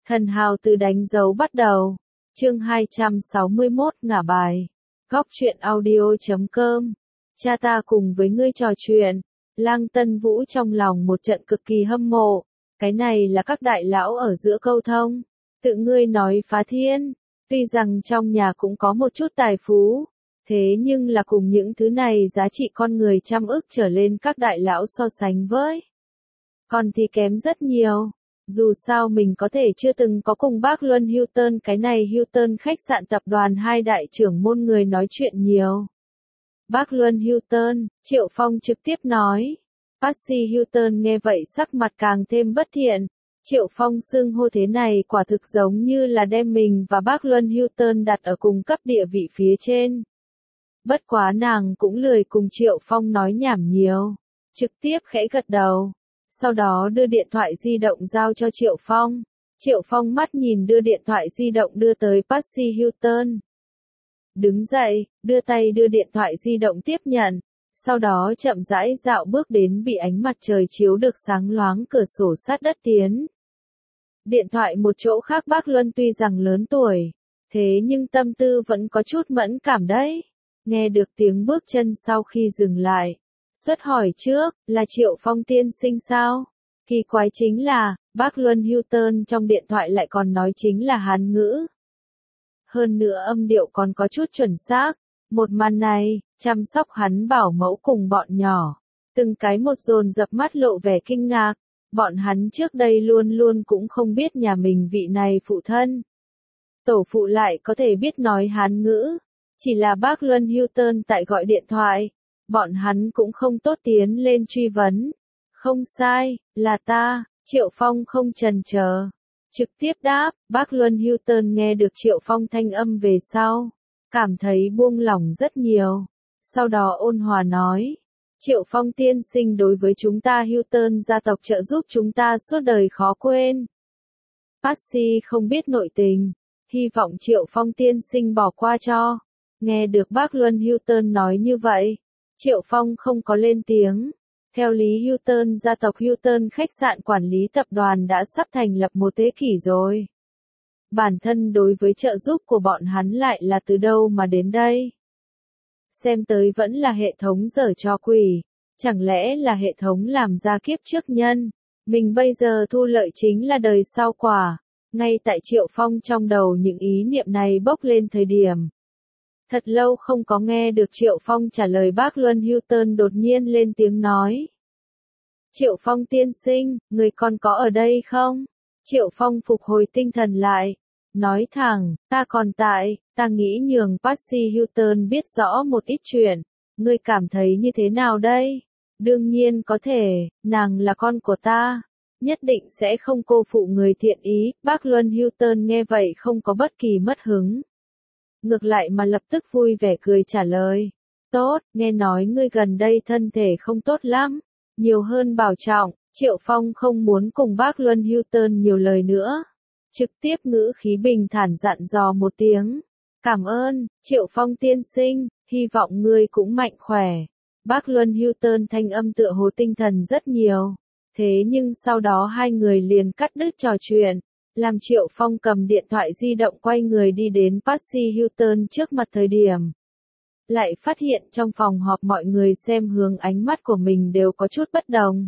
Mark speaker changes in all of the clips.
Speaker 1: Thần hào từ đánh dấu bắt đầu. Chương 261 ngả bài. Góc truyện audio.com. Cha ta cùng với ngươi trò chuyện. Lang Tân Vũ trong lòng một trận cực kỳ hâm mộ. Cái này là các đại lão ở giữa câu thông. Tự ngươi nói phá thiên. Tuy rằng trong nhà cũng có một chút tài phú. Thế nhưng là cùng những thứ này giá trị con người trăm ức trở lên các đại lão so sánh với. Còn thì kém rất nhiều. Dù sao mình có thể chưa từng có cùng bác Luân Hilton cái này Hilton khách sạn tập đoàn hai đại trưởng môn người nói chuyện nhiều. Bác Luân Hilton, Triệu Phong trực tiếp nói. Patsy Hilton nghe vậy sắc mặt càng thêm bất thiện. Triệu Phong xưng hô thế này quả thực giống như là đem mình và bác Luân Hilton đặt ở cùng cấp địa vị phía trên. Bất quá nàng cũng lười cùng Triệu Phong nói nhảm nhiều. Trực tiếp khẽ gật đầu. Sau đó đưa điện thoại di động giao cho Triệu Phong. Triệu Phong mắt nhìn đưa điện thoại di động đưa tới Patsy Hilton. Đứng dậy, đưa tay đưa điện thoại di động tiếp nhận. Sau đó chậm rãi dạo bước đến bị ánh mặt trời chiếu được sáng loáng cửa sổ sát đất tiến. Điện thoại một chỗ khác bác Luân tuy rằng lớn tuổi. Thế nhưng tâm tư vẫn có chút mẫn cảm đấy. Nghe được tiếng bước chân sau khi dừng lại. Xuất hỏi trước, là Triệu Phong tiên sinh sao? Kỳ quái chính là, bác Luân Hilton trong điện thoại lại còn nói chính là Hán ngữ. Hơn nữa âm điệu còn có chút chuẩn xác. Một màn này, chăm sóc hắn bảo mẫu cùng bọn nhỏ. Từng cái một dồn dập mắt lộ vẻ kinh ngạc. Bọn hắn trước đây luôn luôn cũng không biết nhà mình vị này phụ thân. Tổ phụ lại có thể biết nói Hán ngữ. Chỉ là bác Luân Hilton tại gọi điện thoại. Bọn hắn cũng không tốt tiến lên truy vấn. Không sai, là ta, Triệu Phong không chần chờ. Trực tiếp đáp, bác Luân Hilton nghe được Triệu Phong thanh âm về sau. Cảm thấy buông lỏng rất nhiều. Sau đó ôn hòa nói. Triệu Phong tiên sinh đối với chúng ta Hilton gia tộc trợ giúp chúng ta suốt đời khó quên. Patsy không biết nội tình. Hy vọng Triệu Phong tiên sinh bỏ qua cho. Nghe được bác Luân Hilton nói như vậy. Triệu Phong không có lên tiếng. Theo lý Hilton gia tộc Hilton khách sạn quản lý tập đoàn đã sắp thành lập một thế kỷ rồi. Bản thân đối với trợ giúp của bọn hắn lại là từ đâu mà đến đây? Xem tới vẫn là hệ thống giở trò quỷ. Chẳng lẽ là hệ thống làm ra kiếp trước nhân? Mình bây giờ thu lợi chính là đời sau quả. Ngay tại Triệu Phong trong đầu những ý niệm này bốc lên thời điểm. Thật lâu không có nghe được Triệu Phong trả lời bác Luân Hilton đột nhiên lên tiếng nói. Triệu Phong tiên sinh, người còn có ở đây không? Triệu Phong phục hồi tinh thần lại. Nói thẳng, ta còn tại, ta nghĩ nhường Patsy Hilton biết rõ một ít chuyện. Ngươi cảm thấy như thế nào đây? Đương nhiên có thể, nàng là con của ta. Nhất định sẽ không cô phụ người thiện ý. Bác Luân Hilton nghe vậy không có bất kỳ mất hứng. Ngược lại mà lập tức vui vẻ cười trả lời. Tốt, nghe nói ngươi gần đây thân thể không tốt lắm. Nhiều hơn bảo trọng, Triệu Phong không muốn cùng bác Luân Hilton nhiều lời nữa. Trực tiếp ngữ khí bình thản dặn dò một tiếng. Cảm ơn, Triệu Phong tiên sinh, hy vọng ngươi cũng mạnh khỏe. Bác Luân Hilton thanh âm tựa hồ tinh thần rất nhiều. Thế nhưng sau đó hai người liền cắt đứt trò chuyện. Làm Triệu Phong cầm điện thoại di động quay người đi đến Patsy Hilton trước mặt thời điểm. Lại phát hiện trong phòng họp mọi người xem hướng ánh mắt của mình đều có chút bất đồng.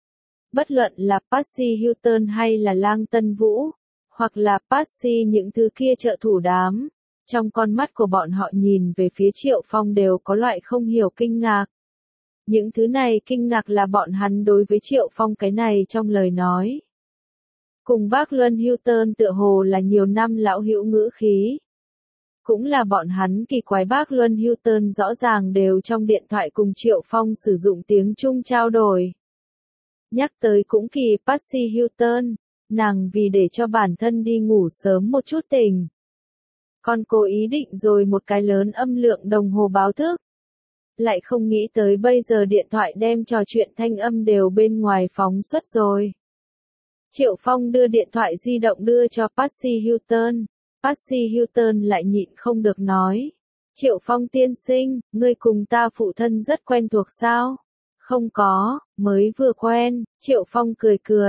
Speaker 1: Bất luận là Patsy Hilton hay là Lang Tân Vũ, hoặc là Patsy những thứ kia trợ thủ đám. Trong con mắt của bọn họ nhìn về phía Triệu Phong đều có loại không hiểu kinh ngạc. Những thứ này kinh ngạc là bọn hắn đối với Triệu Phong cái này trong lời nói. Cùng bác Luân Hilton tựa hồ là nhiều năm lão hữu ngữ khí. Cũng là bọn hắn kỳ quái bác Luân Hilton rõ ràng đều trong điện thoại cùng Triệu Phong sử dụng tiếng Trung trao đổi. Nhắc tới cũng kỳ Patsy Hilton, nàng vì để cho bản thân đi ngủ sớm một chút tỉnh. Còn cố ý định rồi một cái lớn âm lượng đồng hồ báo thức. Lại không nghĩ tới bây giờ điện thoại đem trò chuyện thanh âm đều bên ngoài phóng xuất rồi. Triệu Phong đưa điện thoại di động đưa cho Patsy Hilton. Patsy Hilton lại nhịn không được nói. Triệu Phong tiên sinh, ngươi cùng ta phụ thân rất quen thuộc sao? Không có, mới vừa quen. Triệu Phong cười cười,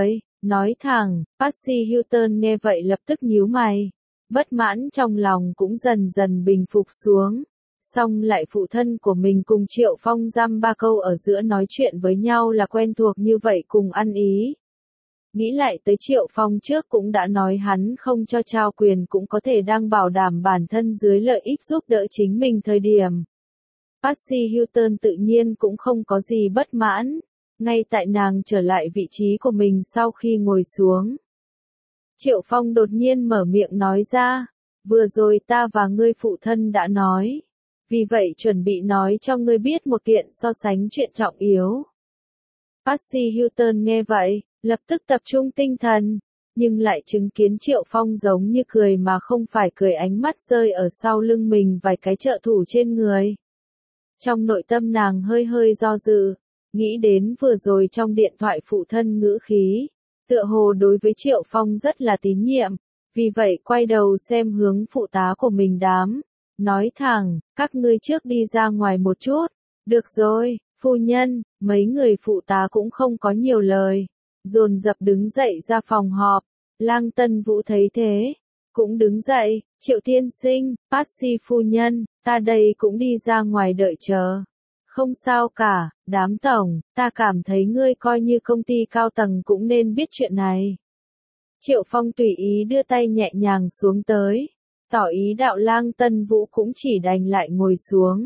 Speaker 1: nói thẳng. Patsy Hilton nghe vậy lập tức nhíu mày. Bất mãn trong lòng cũng dần dần bình phục xuống. Xong lại phụ thân của mình cùng Triệu Phong dăm ba câu ở giữa nói chuyện với nhau là quen thuộc như vậy cùng ăn ý. Nghĩ lại tới Triệu Phong trước cũng đã nói hắn không cho trao quyền cũng có thể đang bảo đảm bản thân dưới lợi ích giúp đỡ chính mình thời điểm. Patsy Hilton tự nhiên cũng không có gì bất mãn, ngay tại nàng trở lại vị trí của mình sau khi ngồi xuống. Triệu Phong đột nhiên mở miệng nói ra, vừa rồi ta và ngươi phụ thân đã nói, vì vậy chuẩn bị nói cho ngươi biết một kiện so sánh chuyện trọng yếu. Patsy Hilton nghe vậy, lập tức tập trung tinh thần, nhưng lại chứng kiến Triệu Phong giống như cười mà không phải cười, ánh mắt rơi ở sau lưng mình vài cái trợ thủ trên người. Trong nội tâm nàng hơi hơi do dự, nghĩ đến vừa rồi trong điện thoại phụ thân ngữ khí, tựa hồ đối với Triệu Phong rất là tín nhiệm, vì vậy quay đầu xem hướng phụ tá của mình đám, nói thẳng, các ngươi trước đi ra ngoài một chút, được rồi, phu nhân, mấy người phụ tá cũng không có nhiều lời, dồn dập đứng dậy ra phòng họp. Lang Tân Vũ thấy thế, cũng đứng dậy, Triệu tiên sinh, Patsy phu nhân, ta đây cũng đi ra ngoài đợi chờ. Không sao cả, đám tổng, ta cảm thấy ngươi coi như công ty cao tầng cũng nên biết chuyện này. Triệu Phong tùy ý đưa tay nhẹ nhàng xuống tới, tỏ ý đạo Lang Tân Vũ cũng chỉ đành lại ngồi xuống.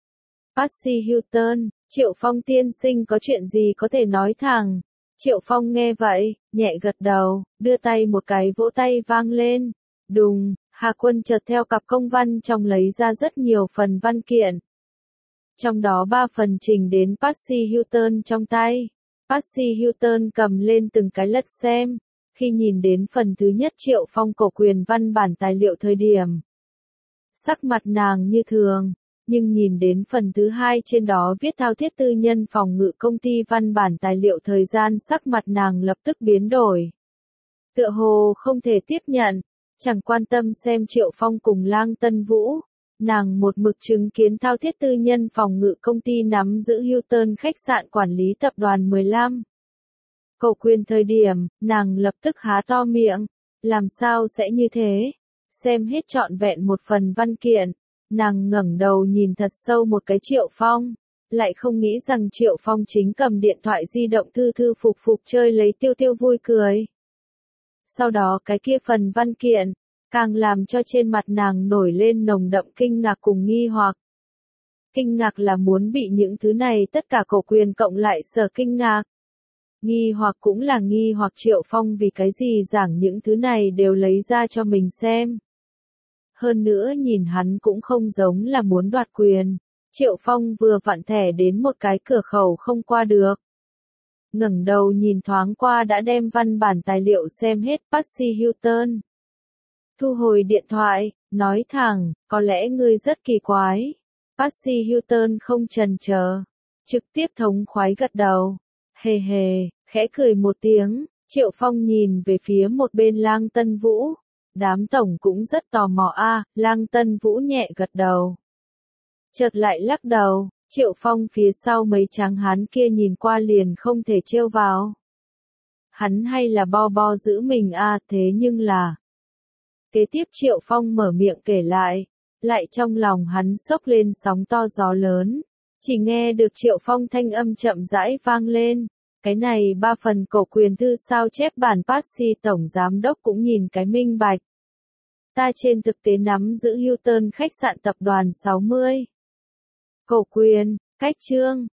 Speaker 1: Patsy Hilton, Triệu Phong tiên sinh có chuyện gì có thể nói thẳng. Triệu Phong nghe vậy, nhẹ gật đầu, đưa tay một cái vỗ tay vang lên. Đùng, Hà Quân chợt theo cặp công văn trong lấy ra rất nhiều phần văn kiện. Trong đó 3 phần trình đến Patsy Hilton trong tay. Patsy Hilton cầm lên từng cái lật xem. Khi nhìn đến phần thứ nhất Triệu Phong cổ quyền văn bản tài liệu thời điểm, sắc mặt nàng như thường. Nhưng nhìn đến phần thứ hai trên đó viết thao thiết tư nhân phòng ngự công ty văn bản tài liệu thời gian, sắc mặt nàng lập tức biến đổi. Tựa hồ không thể tiếp nhận, chẳng quan tâm xem Triệu Phong cùng Lang Tân Vũ. Nàng một mực chứng kiến thao thiết tư nhân phòng ngự công ty nắm giữ Hilton khách sạn quản lý tập đoàn 15. Cổ quyền thời điểm, nàng lập tức há to miệng. Làm sao sẽ như thế? Xem hết trọn vẹn một phần văn kiện. Nàng ngẩng đầu nhìn thật sâu một cái Triệu Phong, lại không nghĩ rằng Triệu Phong chính cầm điện thoại di động thư thư phục phục chơi lấy tiêu tiêu vui cười. Sau đó cái kia phần văn kiện, càng làm cho trên mặt nàng nổi lên nồng đậm kinh ngạc cùng nghi hoặc. Kinh ngạc là muốn bị những thứ này tất cả cổ quyền cộng lại sở kinh ngạc. Nghi hoặc cũng là nghi hoặc Triệu Phong vì cái gì giảng những thứ này đều lấy ra cho mình xem. Hơn nữa nhìn hắn cũng không giống là muốn đoạt quyền. Triệu Phong vừa vặn thẻ đến một cái cửa khẩu không qua được. Ngẩng đầu nhìn thoáng qua đã đem văn bản tài liệu xem hết. Patsy Hilton thu hồi điện thoại, nói thẳng, có lẽ ngươi rất kỳ quái. Patsy Hilton không chần chờ, trực tiếp thống khoái gật đầu. Hề hề, khẽ cười một tiếng, Triệu Phong nhìn về phía một bên Lang Tân Vũ. Đám tổng cũng rất tò mò a. Lang Tân Vũ nhẹ gật đầu. Chợt lại lắc đầu, Triệu Phong phía sau mấy tráng hán kia nhìn qua liền không thể trêu vào. Hắn hay là bo bo giữ mình a, thế nhưng là. Kế tiếp Triệu Phong mở miệng kể lại trong lòng hắn sốc lên sóng to gió lớn. Chỉ nghe được Triệu Phong thanh âm chậm rãi vang lên. Cái này 3 phần cổ quyền thư sao chép bản Patsy tổng giám đốc cũng nhìn cái minh bạch. Ta trên thực tế nắm giữ Hilton khách sạn tập đoàn 60. Cổ quyền, cách chương,